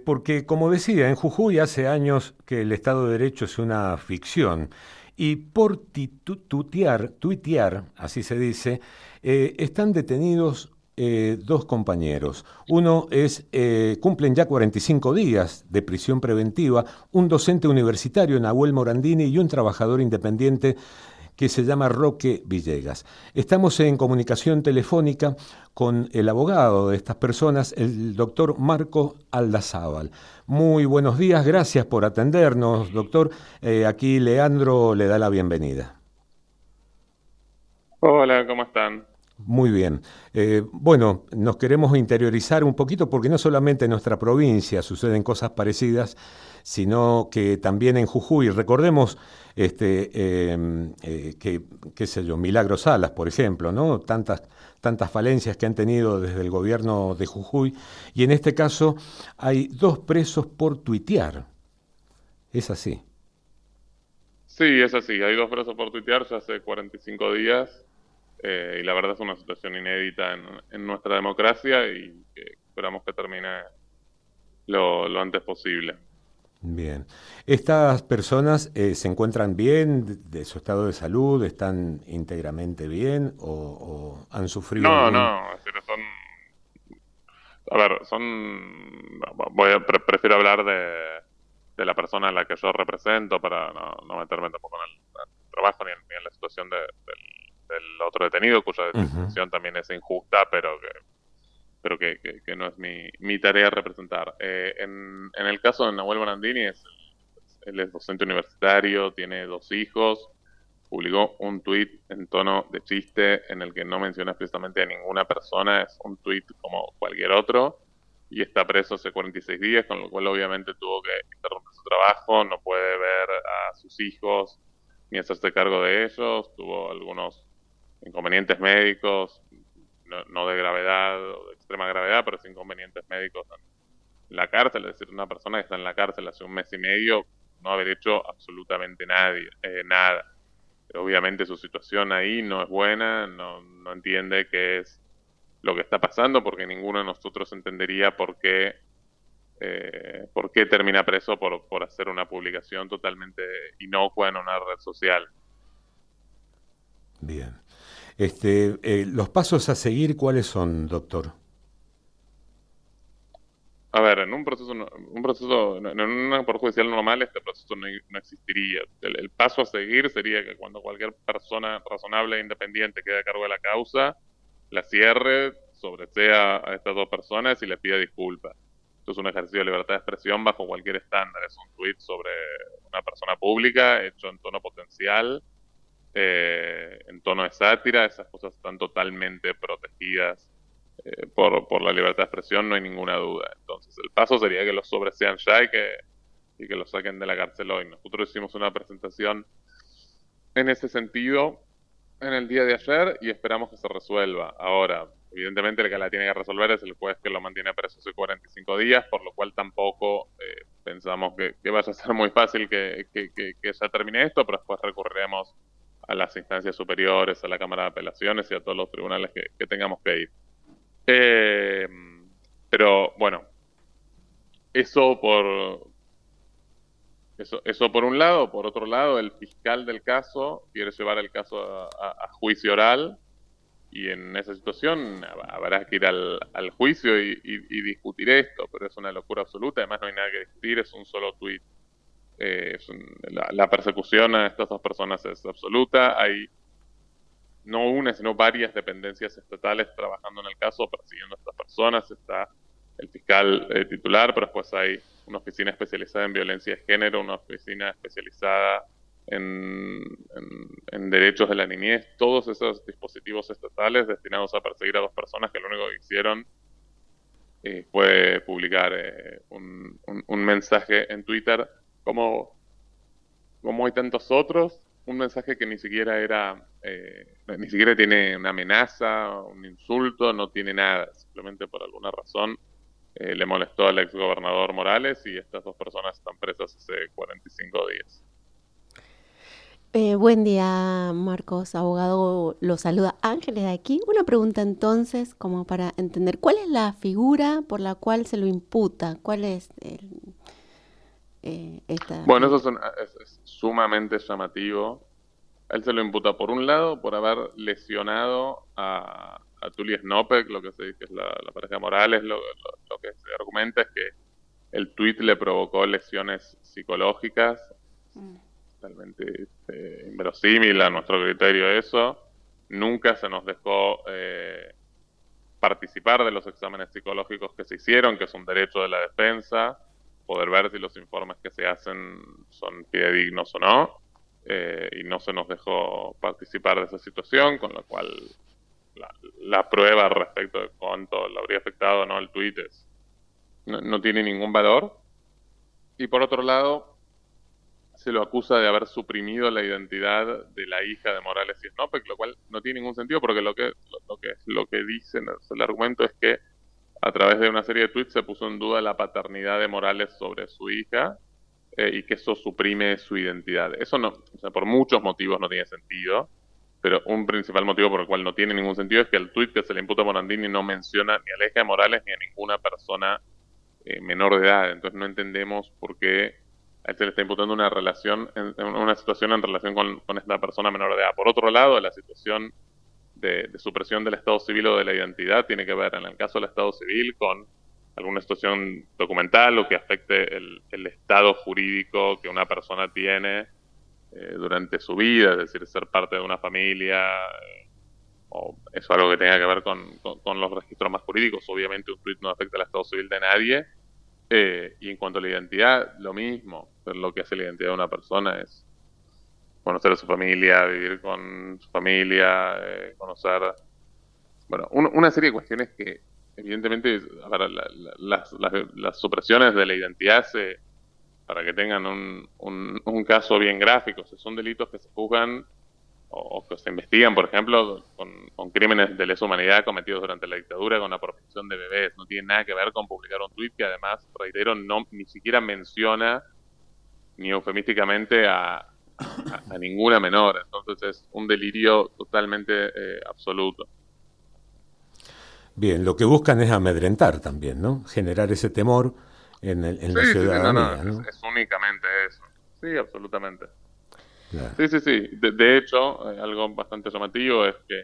porque, como decía, en Jujuy hace años que el Estado de Derecho es una ficción. Y por tuitear, así se dice, están detenidos dos compañeros. Uno cumplen ya 45 días de prisión preventiva, un docente universitario, Nahuel Morandini, y un trabajador independiente que se llama Roque Villegas. Estamos en comunicación telefónica con el abogado de estas personas, el doctor Marco Aldazábal. Muy buenos días, gracias por atendernos, doctor. Aquí Leandro le da la bienvenida. Hola, ¿cómo están? Muy bien. Bueno, nos queremos interiorizar un poquito porque no solamente en nuestra provincia suceden cosas parecidas, sino que también en Jujuy. Recordemos qué sé yo, Milagros Salas, por ejemplo, ¿no? Tantas falencias que han tenido desde el gobierno de Jujuy. Y en este caso hay dos presos por tuitear. Es así. Sí, es así. Hay dos presos por tuitear ya hace 45 días y la verdad es una situación inédita en nuestra democracia y que esperamos que termine lo antes posible. Bien. ¿Estas personas se encuentran bien de su estado de salud? ¿Están íntegramente bien o han sufrido No, algún... no, es decir, a ver, prefiero hablar de la persona a la que yo represento para no meterme tampoco en el trabajo ni en la situación del otro detenido, cuya Ujú. detención también es injusta, pero que no es mi tarea representar. En el caso de Nahuel Bonandini, él es docente universitario, tiene dos hijos, publicó un tuit en tono de chiste en el que no menciona explícitamente a ninguna persona, es un tuit como cualquier otro, y está preso hace 46 días, con lo cual obviamente tuvo que interrumpir su trabajo, no puede ver a sus hijos ni hacerse cargo de ellos, tuvo algunos inconvenientes médicos, no de gravedad o de extrema gravedad, pero sí inconvenientes médicos en la cárcel, es decir, una persona que está en la cárcel hace un mes y medio, no haber hecho absolutamente nada. Obviamente su situación ahí no es buena, no entiende qué es lo que está pasando, porque ninguno de nosotros entendería por qué termina preso por hacer una publicación totalmente inocua en una red social. Bien. Los pasos a seguir, ¿cuáles son, doctor? A ver, en un proceso, en una por judicial normal, este proceso no existiría. El paso a seguir sería que cuando cualquier persona razonable e independiente quede a cargo de la causa, la cierre, sobresea a estas dos personas y les pida disculpas. Esto es un ejercicio de libertad de expresión bajo cualquier estándar. Es un tuit sobre una persona pública hecho en tono potencial, en tono de sátira. Esas cosas están totalmente protegidas por la libertad de expresión, no hay ninguna duda. Entonces, el paso sería que los sobresean ya y que los saquen de la cárcel hoy. Nosotros hicimos una presentación en ese sentido en el día de ayer y esperamos que se resuelva. Ahora, evidentemente el que la tiene que resolver es el juez que lo mantiene preso hace 45 días, por lo cual tampoco pensamos que vaya a ser muy fácil que ya termine esto, pero después recurriremos a las instancias superiores, a la Cámara de Apelaciones y a todos los tribunales que tengamos que ir. Eh, pero bueno, eso eso por un lado. Por otro lado, el fiscal del caso quiere llevar el caso a juicio oral y en esa situación habrá que ir al juicio y discutir esto, pero es una locura absoluta. Además, no hay nada que discutir, es un solo tuit. La persecución a estas dos personas es absoluta. Hay no una, sino varias dependencias estatales trabajando en el caso, persiguiendo a estas personas. Está el fiscal titular, pero después hay una oficina especializada en violencia de género, una oficina especializada en derechos de la niñez, todos esos dispositivos estatales destinados a perseguir a dos personas que lo único que hicieron fue publicar un mensaje en Twitter como como hay tantos otros, un mensaje que ni siquiera tiene una amenaza, un insulto, no tiene nada, simplemente por alguna razón le molestó al ex gobernador Morales y estas dos personas están presas hace 45 días. Buen día, Marcos, abogado. Lo saluda Ángeles de aquí. Una pregunta entonces, como para entender, ¿cuál es la figura por la cual se lo imputa? ¿Cuál es esta Bueno, eso figura? es sumamente llamativo. A él se lo imputa, por un lado, por haber lesionado a Tully Snopek, lo que se dice que es la pareja de Morales. Lo que se argumenta es que el tuit le provocó lesiones psicológicas, totalmente inverosímil a nuestro criterio eso. Nunca se nos dejó participar de los exámenes psicológicos que se hicieron, que es un derecho de la defensa, poder ver si los informes que se hacen son fidedignos o no, y no se nos dejó participar de esa situación, con lo cual la prueba respecto de cuánto le habría afectado o no el tuit no tiene ningún valor. Y por otro lado, se lo acusa de haber suprimido la identidad de la hija de Morales y Snopek, lo cual no tiene ningún sentido porque lo que dicen, el argumento es que a través de una serie de tweets se puso en duda la paternidad de Morales sobre su hija, y que eso suprime su identidad. Eso no, o sea, por muchos motivos no tiene sentido, pero un principal motivo por el cual no tiene ningún sentido es que el tweet que se le imputa a Morandini no menciona ni a la hija de Morales ni a ninguna persona menor de edad. Entonces no entendemos por qué a él se le está imputando una relación, una situación en relación con esta persona menor de edad. Por otro lado, la situación de supresión del estado civil o de la identidad tiene que ver, en el caso del estado civil, con alguna situación documental o que afecte el estado jurídico que una persona tiene durante su vida, es decir, ser parte de una familia, o eso algo que tenga que ver con los registros más jurídicos. Obviamente un tuit no afecta al estado civil de nadie. Y en cuanto a la identidad, lo mismo. Lo que hace la identidad de una persona es conocer a su familia, vivir con su familia, conocer, bueno, una serie de cuestiones que evidentemente, a ver, las supresiones de la identidad para que tengan un caso bien gráfico, son delitos que se juzgan o que se investigan, por ejemplo, con crímenes de lesa humanidad cometidos durante la dictadura con la protección de bebés. No tiene nada que ver con publicar un tuit que además, reitero, ni siquiera menciona ni eufemísticamente a ninguna menor. Entonces es un delirio totalmente absoluto. Bien, lo que buscan es amedrentar también, ¿no? Generar ese temor en la Sí, sí, sí, no, no, ciudadanía, ¿no? es únicamente eso. Sí, absolutamente. Claro. Sí, sí, sí. De hecho, algo bastante llamativo es que,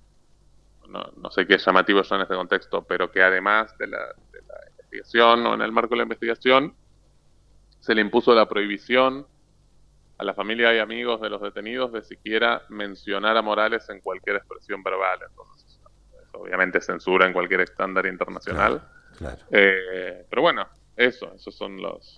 no sé qué es llamativo ya en este contexto, pero que además de la investigación o en el marco de la investigación, se le impuso la prohibición a la familia y amigos de los detenidos de siquiera mencionar a Morales en cualquier expresión verbal. Entonces, eso obviamente censura en cualquier estándar Claro, internacional. claro. Pero bueno, esos son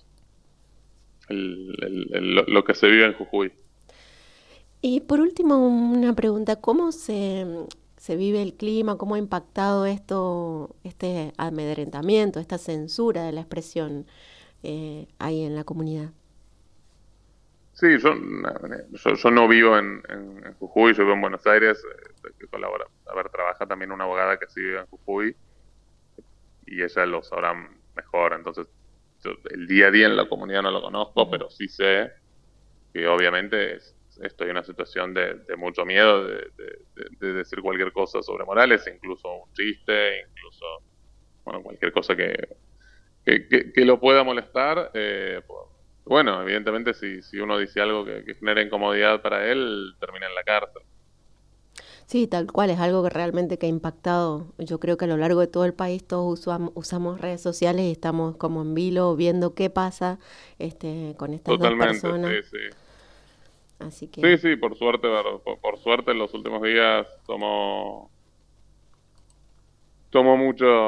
lo que se vive en Jujuy. Y por último, una pregunta, ¿cómo se vive el clima? ¿Cómo ha impactado esto, este amedrentamiento, esta censura de la expresión ahí en la comunidad? Sí, yo no vivo en Jujuy, yo vivo en Buenos Aires, que colabora, a ver, trabaja también una abogada que sí vive en Jujuy y ella lo sabrá mejor. Entonces, el día a día en la comunidad no lo conozco, pero sí sé que obviamente estoy en una situación de mucho miedo de decir cualquier cosa sobre Morales, incluso un chiste, incluso, bueno, cualquier cosa que lo pueda molestar. Bueno, evidentemente si uno dice algo que genere incomodidad para él, termina en la cárcel. Sí, tal cual, es algo que realmente que ha impactado. Yo creo que a lo largo de todo el país todos usamos redes sociales y estamos como en vilo viendo qué pasa con estas dos Totalmente, personas. sí, sí. Así Sí, que sí, por suerte, por suerte en los últimos días tomó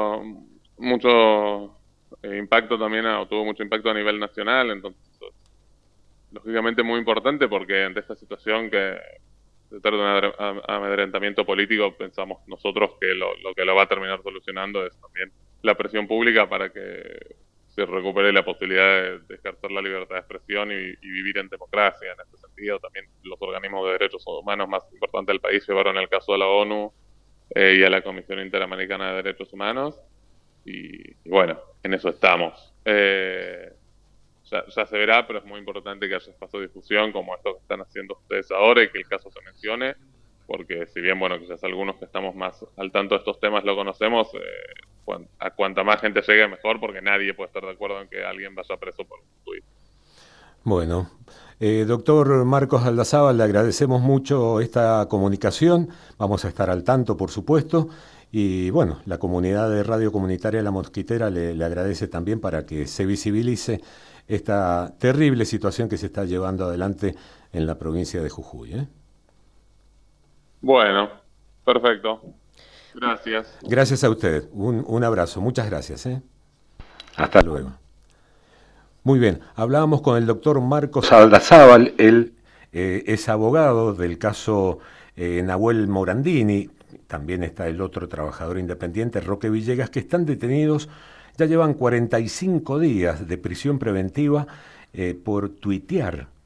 mucho impacto también, o tuvo mucho impacto a nivel nacional. Entonces lógicamente muy importante porque ante esta situación que se trata de un amedrentamiento político, pensamos nosotros que lo que lo va a terminar solucionando es también la presión pública para que se recupere la posibilidad de ejercer la libertad de expresión y vivir en democracia. En este sentido, también los organismos de derechos humanos más importantes del país llevaron el caso a la ONU, y a la Comisión Interamericana de Derechos Humanos, y bueno, en eso estamos. ya se verá, pero es muy importante que haya espacio de difusión como esto que están haciendo ustedes ahora y que el caso se mencione, porque si bien, bueno, quizás algunos que estamos más al tanto de estos temas lo conocemos, a cuanta más gente llegue mejor, porque nadie puede estar de acuerdo en que alguien vaya preso por un tuit. Bueno, doctor Marcos Aldazábal, le agradecemos mucho esta comunicación, vamos a estar al tanto, por supuesto, y bueno, la comunidad de Radio Comunitaria La Mosquitera le agradece también para que se visibilice esta terrible situación que se está llevando adelante en la provincia de Jujuy. Bueno, perfecto. Gracias. Gracias a usted, un abrazo, muchas gracias. Hasta luego. Muy bien, hablábamos con el doctor Marcos Aldazábal, él es abogado del caso Nahuel Morandini, también está el otro trabajador independiente, Roque Villegas, que están detenidos, ya llevan 45 días de prisión preventiva por tuitear